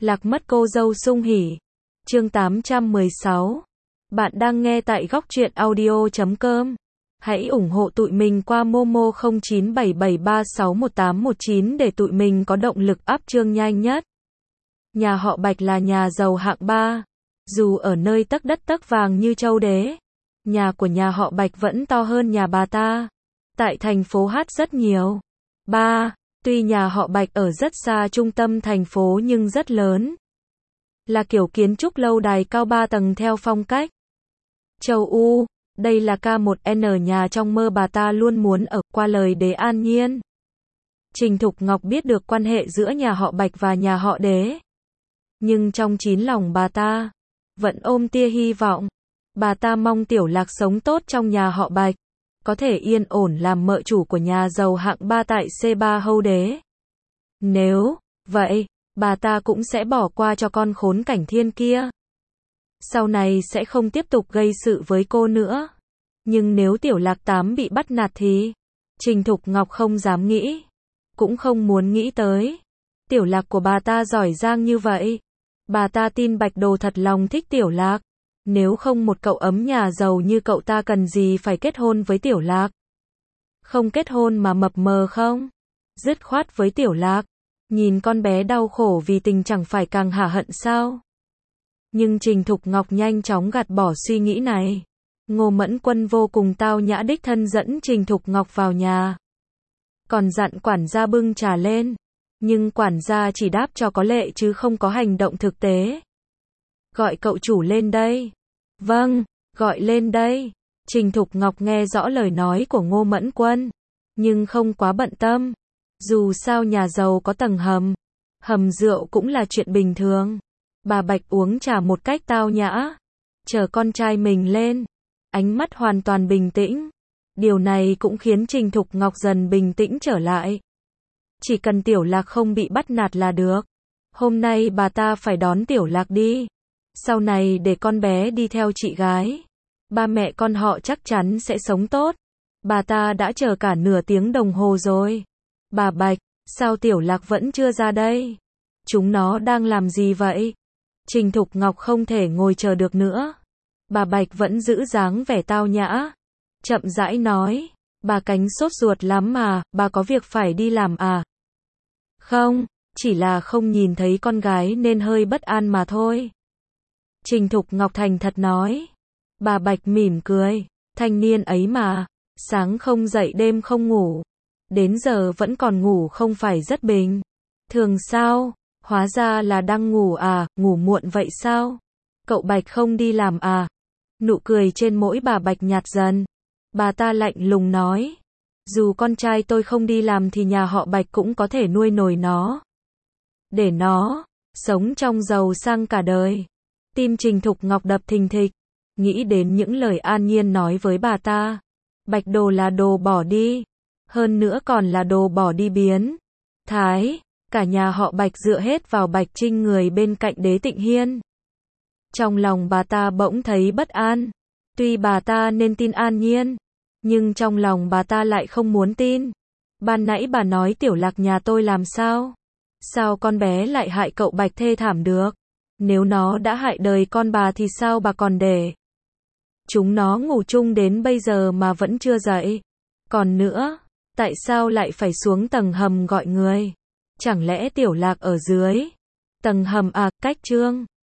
Lạc mất cô dâu sung hỉ. Chương 816. Bạn đang nghe tại góc truyện audio.com. Hãy ủng hộ tụi mình qua Momo 0977361819 để tụi mình có động lực up chương nhanh nhất. Nhà họ Bạch là nhà giàu hạng 3. Dù ở nơi tấc đất tấc vàng như châu đế, nhà của nhà họ Bạch vẫn to hơn nhà bà ta. Tại thành phố Hát rất nhiều. 3. Tuy nhà họ Bạch ở rất xa trung tâm thành phố nhưng rất lớn. Là kiểu kiến trúc lâu đài cao 3 tầng theo phong cách châu U. Đây là K1N nhà trong mơ bà ta luôn muốn ở, qua lời Đế An Nhiên. Trình Thục Ngọc biết được quan hệ giữa nhà họ Bạch và nhà họ Đế. Nhưng trong chín lòng bà ta vẫn ôm tia hy vọng. Bà ta mong Tiểu Lạc sống tốt trong nhà họ Bạch, có thể yên ổn làm mợ chủ của nhà giàu hạng 3 tại C3 Hâu Đế. Nếu vậy, bà ta cũng sẽ bỏ qua cho con khốn Cảnh Thiên kia. Sau này sẽ không tiếp tục gây sự với cô nữa. Nhưng nếu Tiểu Lạc Tám bị bắt nạt thì Trình Thục Ngọc không dám nghĩ, cũng không muốn nghĩ tới. Tiểu Lạc của bà ta giỏi giang như vậy. Bà ta tin Bạch Đồ thật lòng thích Tiểu Lạc. Nếu không một cậu ấm nhà giàu như cậu ta cần gì phải kết hôn với Tiểu Lạc. Không kết hôn mà mập mờ không? Dứt khoát với Tiểu Lạc. Nhìn con bé đau khổ vì tình chẳng phải càng hả hận sao? Nhưng Trình Thục Ngọc nhanh chóng gạt bỏ suy nghĩ này. Ngô Mẫn Quân vô cùng tao nhã đích thân dẫn Trình Thục Ngọc vào nhà. Còn dặn quản gia bưng trà lên. Nhưng quản gia chỉ đáp cho có lệ chứ không có hành động thực tế. Gọi cậu chủ lên đây. Vâng, gọi lên đây. Trình Thục Ngọc nghe rõ lời nói của Ngô Mẫn Quân, nhưng không quá bận tâm. Dù sao nhà giàu có tầng hầm. Hầm rượu cũng là chuyện bình thường. Bà Bạch uống trà một cách tao nhã, chờ con trai mình lên. Ánh mắt hoàn toàn bình tĩnh. Điều này cũng khiến Trình Thục Ngọc dần bình tĩnh trở lại. Chỉ cần Tiểu Lạc không bị bắt nạt là được. Hôm nay bà ta phải đón Tiểu Lạc đi. Sau này để con bé đi theo chị gái. Ba mẹ con họ chắc chắn sẽ sống tốt. Bà ta đã chờ cả nửa tiếng đồng hồ rồi. Bà Bạch, sao Tiểu Lạc vẫn chưa ra đây? Chúng nó đang làm gì vậy? Trình Thục Ngọc không thể ngồi chờ được nữa. Bà Bạch vẫn giữ dáng vẻ tao nhã. Chậm rãi nói, bà Cánh sốt ruột lắm mà, bà có việc phải đi làm à? Không, chỉ là không nhìn thấy con gái nên hơi bất an mà thôi. Trình Thục Ngọc thành thật nói. Bà Bạch mỉm cười, thanh niên ấy mà, sáng không dậy đêm không ngủ. Đến giờ vẫn còn ngủ không phải rất bình thường sao? Hóa ra là đang ngủ à, ngủ muộn vậy sao? Cậu Bạch không đi làm à? Nụ cười trên mỗi bà Bạch nhạt dần. Bà ta lạnh lùng nói. Dù con trai tôi không đi làm thì nhà họ Bạch cũng có thể nuôi nổi nó. Để nó sống trong giàu sang cả đời. Tim Trình Thục Ngọc đập thình thịch. Nghĩ đến những lời An Nhiên nói với bà ta. Bạch Đồ là đồ bỏ đi. Hơn nữa còn là đồ bỏ đi biến thái. Cả nhà họ Bạch dựa hết vào Bạch Trinh người bên cạnh Đế Tịnh Hiên. Trong lòng bà ta bỗng thấy bất an. Tuy bà ta nên tin An Nhiên, nhưng trong lòng bà ta lại không muốn tin. Ban nãy bà nói Tiểu Lạc nhà tôi làm sao? Sao con bé lại hại cậu Bạch thê thảm được? Nếu nó đã hại đời con bà thì sao bà còn để chúng nó ngủ chung đến bây giờ mà vẫn chưa dậy? Còn nữa, tại sao lại phải xuống tầng hầm gọi người? Chẳng lẽ Tiểu Lạc ở dưới tầng hầm à? Cách Trương